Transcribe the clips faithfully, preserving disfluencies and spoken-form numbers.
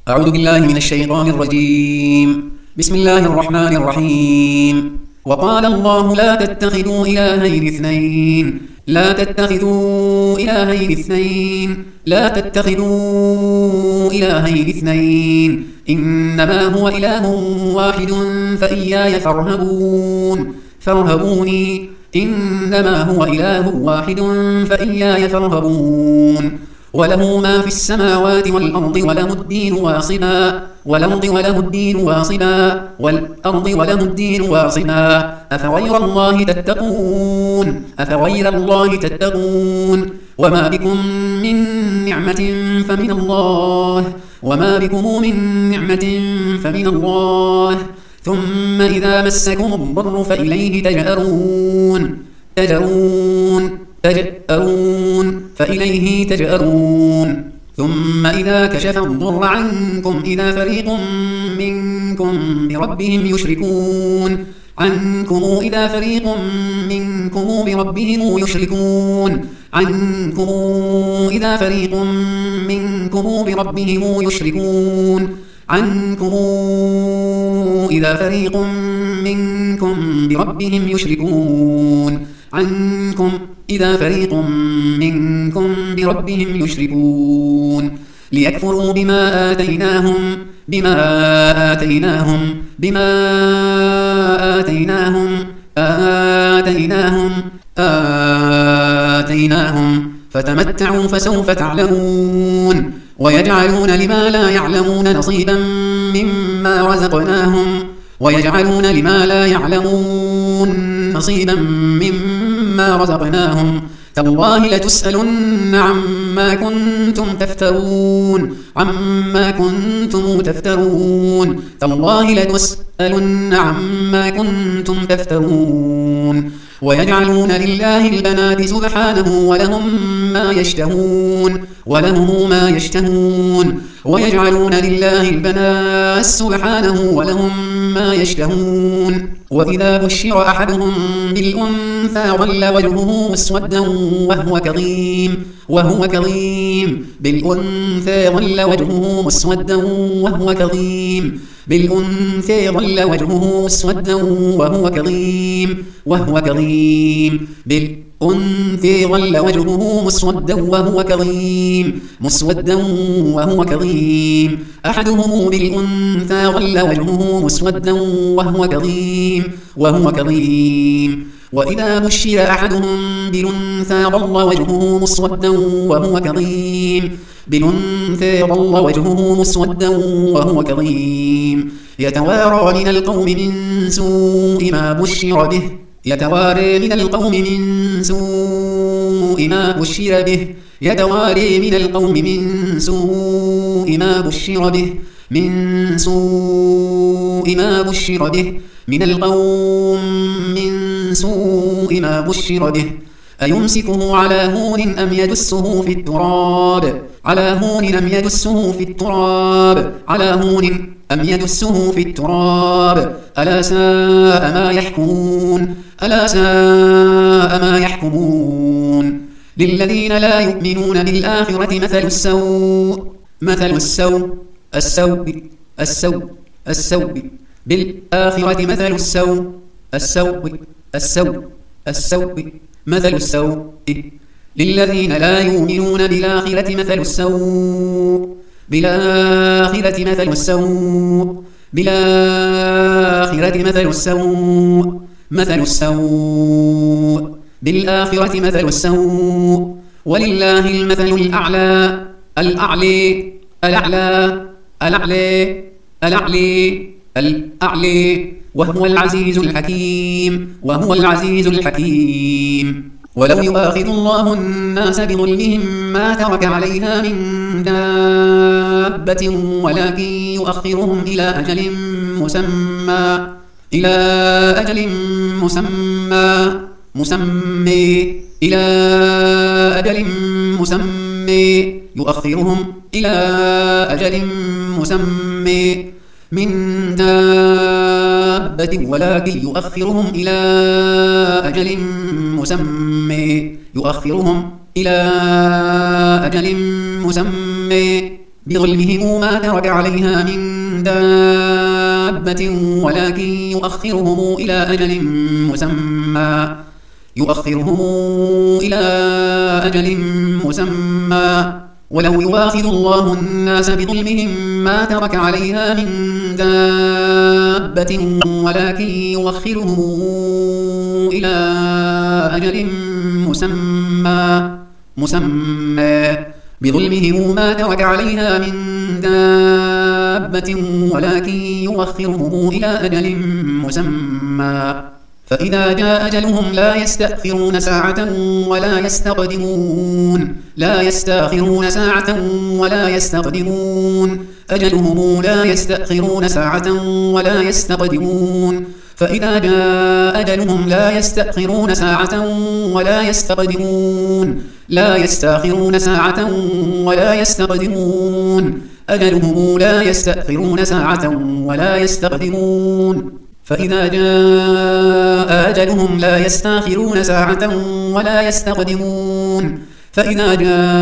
أعوذ بالله من الشيطان الرجيم. بسم الله الرحمن الرحيم. وقال الله لا تتخذوا إلهين اثنين لا تتخذوا إلهين اثنين لا تتخذوا إلهين اثنين إنما هو إله واحد فإياي فارهبون فارهبوني إنما هو إله واحد فإياي فارهبون وله ما في السماوات والأرض وله الدين واصبا والأرض وله الدين واصبا والأرض وله الدين واصبا أفغير الله تتقون أفغير الله تتقون وما بكم من نعمة فمن الله وما بكم من نعمة فمن الله ثم إذا مسكم الضر فإليه تجأرون تجأرون تجأرون فإليه تجأرون ثم إذا كشف الضر عنكم إذا فريق منكم بربهم يشركون عنكم إذا فريق منكم بربهم يشركون عنكم إذا فريق منكم بربهم يشركون عنكم إذا فريق منكم بربهم يشركون عنكم إذا فريق منكم بربهم يشركون ليكفروا بما آتيناهم بما آتيناهم بما آتيناهم آتيناهم آتيناهم فتمتعوا فسوف تعلمون ويجعلون لما لا يعلمون نصيبا مما رزقناهم ويجعلون لما لا يعلمون نصيبا مما رزقناهم تالله لتسألن عما كنتم تفترون عما كنتم تفترون تالله لتسألن عما كنتم تفترون ويجعلون لله البنات سبحانه ولهم ما يشتهون ولهم ما يشتهون ويجعلون لله البنات سبحانه ولهم ما يشتهون وإذا بشر أحدهم بالأنثى ظل وجهه مسودا وهو كظيم وهو كظيم بالأنثى ظل وجهه مسودا وهو كظيم بالأنثى ظل وجهه مسودا وهو كظيم وهو كظيم بالأنثى ظل وجهه مسودا وهو كظيم مسودا وهو كظيم أحدهم بالأنثى ظل وجهه مسودا وهو كظيم وهو كظيم وإذا بشر أحدهم بالأنثى ظل وجهه مسودا وهو كظيم بالأنثى ظل وجهه مسودا وهو كظيم يتوارى من القوم من سوء ما بشر به يتوارى من القوم من سوء ما بشر به يتوارى من القوم من سوء ما بشر به من سوء ما بشر به من القوم من سوء ما بشر به أيمسكه على هون أم يدسه في التراب على هون أم يدسه في التراب على هون أم يدسه في التراب ألا ساء ما يحكمون ألا ساء ما يحكمون للذين لا يؤمنون بالآخرة مثل السوء مثل السوء السوء السوء السوء بالآخرة مثل السوء السوء السوء السوء مثل السوء للذين لا يؤمنون بالآخرة مثل السوء بالآخرة مثل السوء بالآخرة مثل السوء مثل السوء بالآخرة مثل السوء ولله المثل الأعلى الأعلى الأعلى الأعلى الأعلى الأعلى وهو العزيز الحكيم وهو العزيز الحكيم ولو يؤاخذ الله الناس بظلمهم ما ترك عليها من دابة ولكن يؤخرهم إلى أجل مسمى إلى أجل مسمى مسمى إلى أجل مسمى يؤخرهم إلى أجل مسمى من دابة ولكن يؤخرهم إلى أجل مسمى يؤخرهم إلى أجل مسمى بظلمهم ما ترك عليها من دابة ولكن يؤخرهم إلى أجل مسمى يؤخرهم إلى أجل مسمى ولو يواخذ الله الناس بظلمهم ما ترك عليها من دابة ولكن يؤخرهم إلى أجل مسمى مسمى بظلمهم ما ترك عليها من دابة ولكن يؤخرهم إلى أجل مسمى فإذا جاء أجلهم لا يستأخرون ساعة ولا يستقدمون لا يستأخرون ساعة ولا يستقدمون أجلهم لا يستأخرون ساعة ولا يستقدمون فإذا جاء أجلهم لا يستأخرون ساعة ولا يستقدمون لا يستأخرون ساعة ولا يستقدمون أجلهم لا يستأخرون ساعة ولا يستقدمون فإذا جاء أجلهم لا يستأخرون ساعة ولا يستقدمون فإذا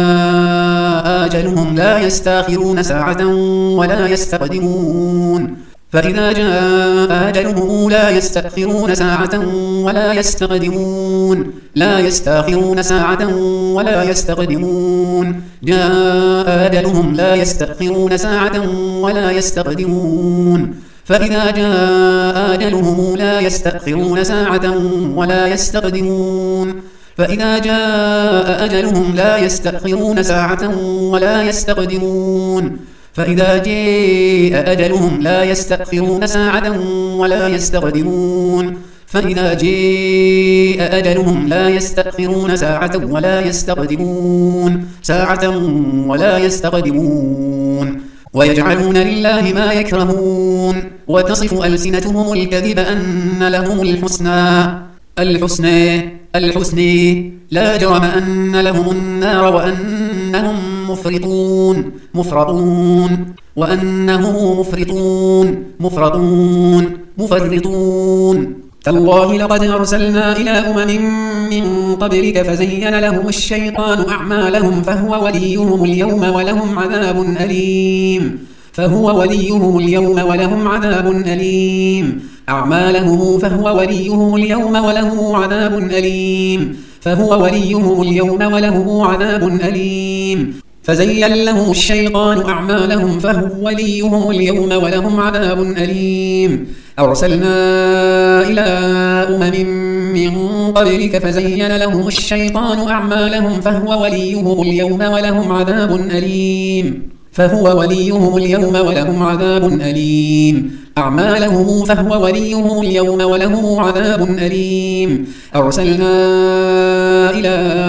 جاء أجلهم لا يستأخرون ساعة ولا يستقدمون فإذا جاء أجلهم لا يستأخرون ساعة ولا يستقدمون لا يستأخرون ساعة ولا يستقدمون جاء أجلهم لا يستأخرون ساعة ولا يستقدمون فإذا جاء أجلهم لا يستأخرون ساعة ولا يستقدمون فإذا جاء أجلهم لا يستأخرون ساعة ولا يستقدمون فإذا جاء أجلهم لا يستأخرون ساعة ولا يستقدمون فإذا جاء أجلهم لا يستأخرون ساعة ولا يستقدمون ساعة ولا يستقدمون ويجعلون لله ما يكرهون وتصف ألسنتهم الكذب أن لهم الحسنى الحسنى الحسنى لا جرم أن لهم النار وأنهم مفرطون مفرطون وأنهم مفرطون مفرطون مفرطون تالله لقد أرسلنا إلى أمم من قبلك فزين لهم الشيطان أعمالهم فهو وليهم اليوم ولهم عذاب أليم فهو وليهم اليوم ولهم عذاب أليم أعمالهم فهو وليهم اليوم وله عذاب أليم فهو وليهم اليوم وله عذاب أليم فزين لهم الشيطان أعمالهم فهو وليهم اليوم ولهم عذاب أليم أرسلنا إلى أمم من قبلك فزين لهم الشيطان أعمالهم فهو وليهم اليوم ولهم عذاب أليم فهو وليهم اليوم ولهم عذاب أليم أعمالهم فهو وليهم اليوم ولهم عذاب أليم أرسلنا إلى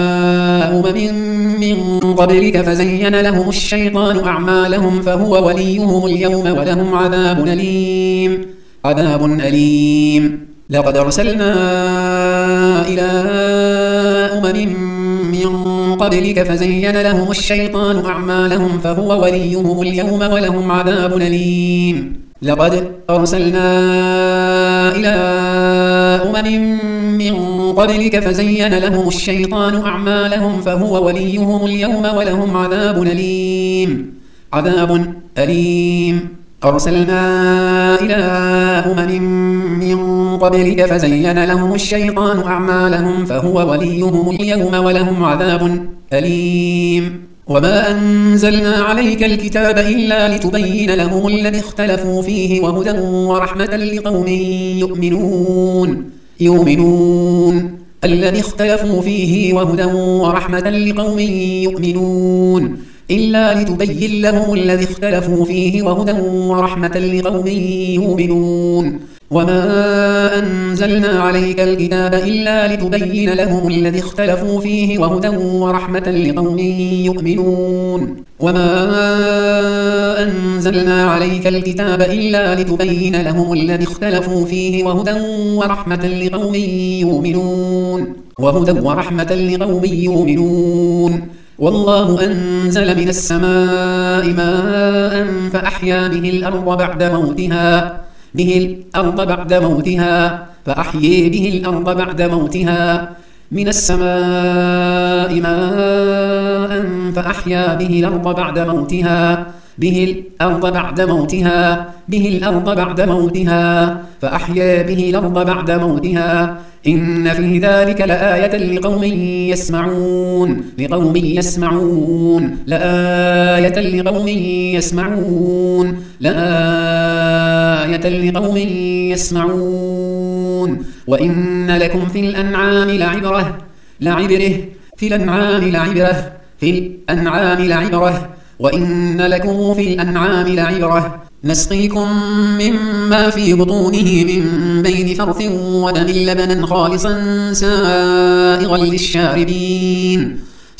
أمم من قبلك فزين لهم الشيطان أعمالهم فهو وليهم اليوم ولهم عذاب أليم عذاب أليم لقد أرسلنا إلى أمم من قبلك فزين لهم الشيطان أعمالهم فهو وليهم اليوم ولهم عذاب أليم لقد أرسلنا إلى أمم من قبلك فزين لهم الشيطان أعمالهم فهو وليهم اليوم ولهم عذاب أليم عذاب أليم أرسلنا إلى أمم من قبلك فزين لهم الشيطان أعمالهم فهو وليهم اليوم ولهم عذاب أليم وما أنزلنا عليك الكتاب إلا لتبين لهم الذي اختلفوا فيه وهدى ورحمة لقوم يؤمنون يؤمنون الذي اختلفوا فيه وهدى ورحمة لقوم يؤمنون إلا لتبين لهم الذي اختلفوا فيه وهدى ورحمة لقوم يؤمنون وما أنزلنا عليك الكتاب إلا لتبين لهم الذي اختلفوا فيه وهدى ورحمة لقوم يؤمنون وما أنزلنا عليك الكتاب إلا لتبين لهم الذي اختلفوا فيه وهدى ورحمة لقوم يؤمنون وهدى ورحمة لقوم يؤمنون والله أنزل من السماء ماء فأحيا به الأرض بعد موتها به الأرض بعد موتها فأحيي به الأرض بعد موتها من السماء ماء فأحيا به الأرض بعد موتها به الأرض بعد موتها به الأرض بعد موتها فأحيا به الأرض بعد موتها إن في ذلك لآية لقوم يسمعون لقوم يسمعون لآية لقوم يسمعون لآية لقوم يسمعون وإن لكم في الأنعام لعبرة لعبره في الأنعام لعبرة في الأنعام لعبرة وإن لكم في الأنعام لعبرة نسقيكم مما في بطونه من بين فرث ودم لبنا خالصا سائغا للشاربين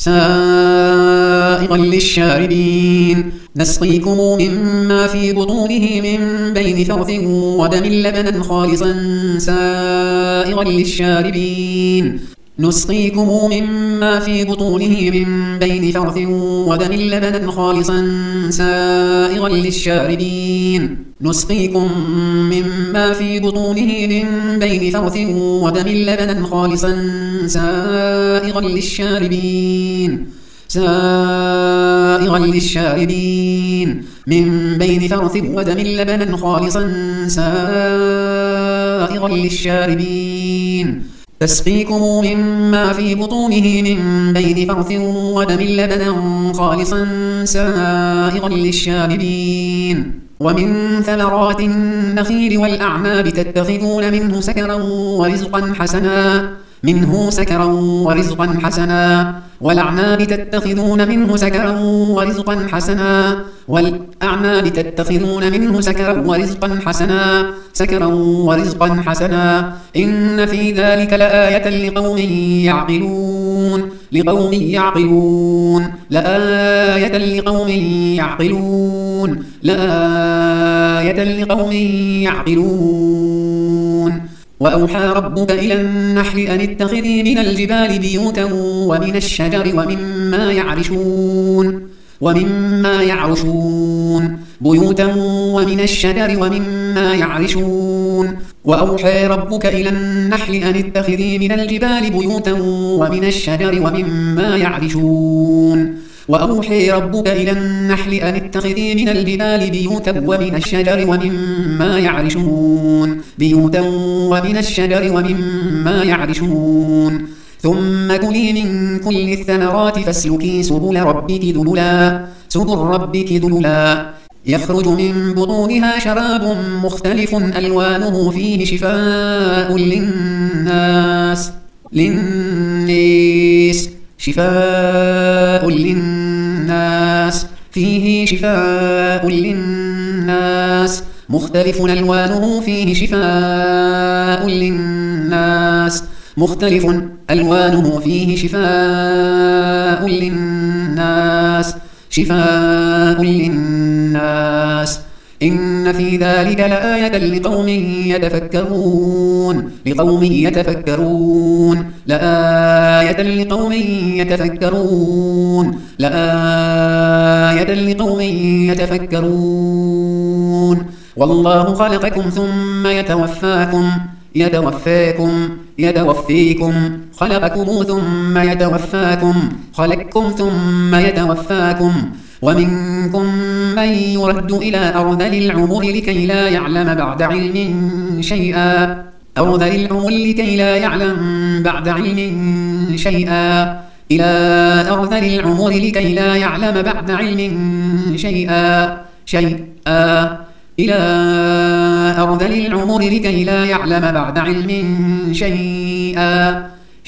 سائغا للشاربين نسقيكم مما في بطونه من بين فرث ودم لبنا خالصا سائغا للشاربين نسقيكم مما في بطونه من بين فرث ودم لبنا خالصا سائغا للشاربين نسقيكم مما في بطونه من بين فرث ودم لبنا خالصا سائغا للشاربين سائغا للشاربين من بين فرث ودم لبنا خالصا سائغا للشاربين تسقيكم مما في بطونه من بين فرث ودم لبنا خالصا سائغا للشاربين ومن ثمرات النخيل والأعناب تتخذون منه سكرا ورزقا حسنا منه سكرا ورزقا حسنا والأعناب تتخذون منه سكرا ورزقا حسنا والأعناب تتخذون منه سكرا ورزقا حسنا سكرا ورزقا حسنا إن في ذلك لآية لقوم يعقلون لقوم يعقلون لآية لقوم يعقلون لآية لقوم يعقلون وأوحى ربك إلى النحل أن اتخذي من الجبال بيوتا ومن الشجر ومما يعرشون ومما يعرشون بيوتا ومن الشجر ومما يعرشون وأوحى ربك إلى النحل أن اتخذي من الجبال بيوتا ومن الشجر ومما يعرشون وأوحي ربك إلى النحل أن اتخذي من الجبال بيوتا ومن الشجر ومما يعرشون بيوتا ومن الشجر ومما يعرشون ثم كلي من كل الثمرات فاسلكي سبل ربك ذللا سبل ربك ذللا يخرج من بطونها شراب مختلف ألوانه فيه شفاء للناس للناس شفاء للناس فيه شفاء للناس مختلف ألوانه فيه شفاء للناس مختلف ألوانه فيه شفاء للناس شفاء للناس إن في ذلك لآية لقوم يتفكرون لقوم يتفكرون لآية لقوم يتفكرون لآية لقوم يتفكرون والله خلقكم ثم يتوفاكم يتوفاكم يتوفيكم خلقكم ثم يتوفاكم خلقكم ثم يتوفاكم ومنكم من يرد إلى أرذل العمر لكي لا يعلم بعد علم شيئا أرذل العمر لكي لا يعلم بعد علم شيئا إلى أرذل العمر لكي لا يعلم بعد علم شيئا شيئا إلى أرذل العمر لكي لا يعلم بعد علم شيئا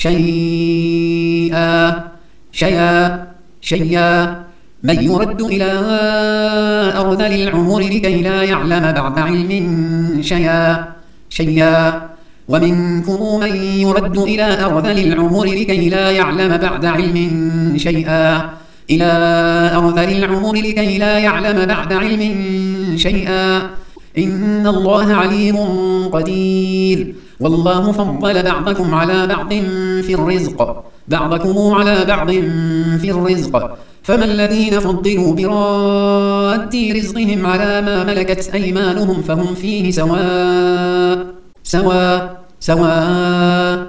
شيئا شيئا شيئا من يرد إلى أرذل العمر لكي لا يعلم بعد علم شيئا شيئا ومنكم من يرد إلى أرذل العمر لكي لا يعلم بعد علم شيئا إلى أرذل العمر لكي لا يعلم بعد علم شيئا إن الله عليم قدير والله فضل بعضكم على بعض في الرزق بعضكم على بعض في الرزق فما الذين فضلوا براد رزقهم على ما ملكت أيمانهم فهم فيه سواء سواء سواء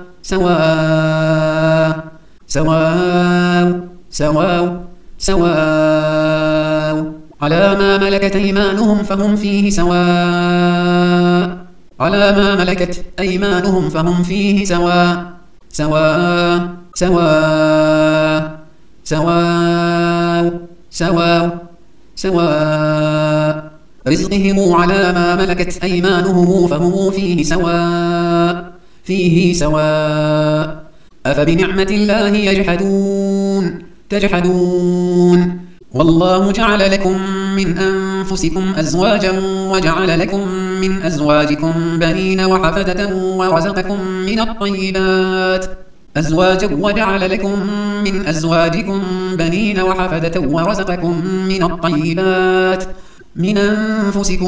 سواء سواء سواء سواء على ما ملكت أيمانهم فهم فيه سواء على ما ملكت أيمانهم فهم فيه سواء سواء سواء سواء سواء سواء رزقهم على ما ملكت أيمانهم فهم فيه سواء فيه سواء أفبنعمة الله يجحدون تجحدون والله جعل لكم من أنفسكم أزواجا وجعل لكم من أزواجكم بنين وحفدة ورزقكم من الطيبات أزواجا وجعل لكم من أزواجكم بنين وحفدة ورزقكم من الطيبات من أنفسكم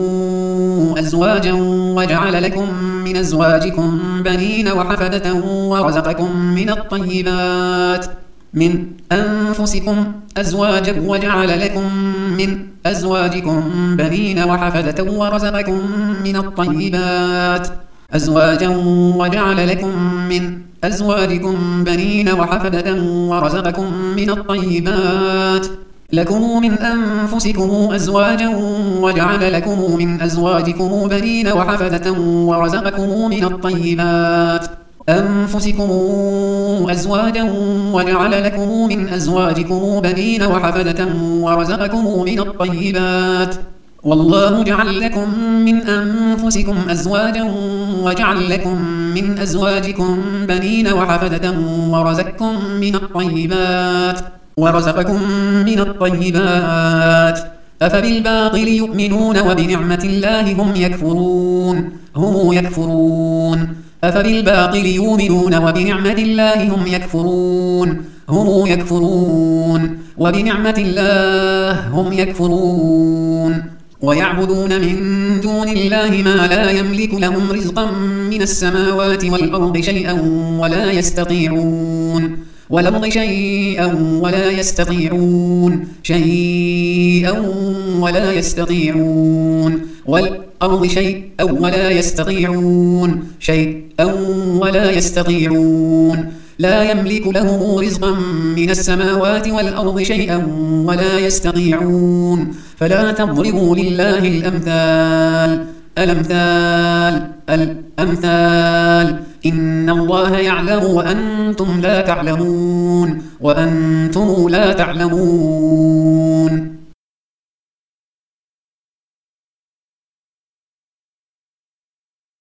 أزواجا وجعل لكم من أزواجكم بنين وحفدة ورزقكم من الطيبات من أنفسكم أزواجا وجعل لكم من أزواجكم بنين وحفدة ورزقكم من الطيبات أزواجا وجعل لكم من أزواجكم بنين وحفدة ورزقكم من الطيبات لكم من أنفسكم أزواجا وجعل لكم من أزواجكم بنين وحفدة ورزقكم من الطيبات أنفسكم أزواجا وجعل لكم من أزواجكم بنين وحفدة ورزقكم من الطيبات والله جعل لكم من أنفسكم أزواجا وجعل لكم من أزواجكم بنين وحفدة ورزقكم من الطيبات ورزقكم من الطيبات أفبالباطل يؤمنون وبنعمة الله هم يكفرون هم يكفرون أفبالباطل يؤمنون وبنعمة الله هم يكفرون هم يكفرون وبنعمة الله هم يكفرون ويعبدون من دون الله ما لا يملك لهم رزقا من السماوات والأرض شيئا ولا يستطيعون والأرض شيئا ولا يستطيعون شيئا ولا يستطيعون والأرض شيئا ولا يستطيعون شيئا ولا يستطيعون لا يملك له رزقا من السماوات والأرض شيئا ولا يستطيعون فلا تضربوا لله الأمثال الأمثال الأمثال إن الله يعلم وأنتم لا تعلمون وأنتم لا تعلمون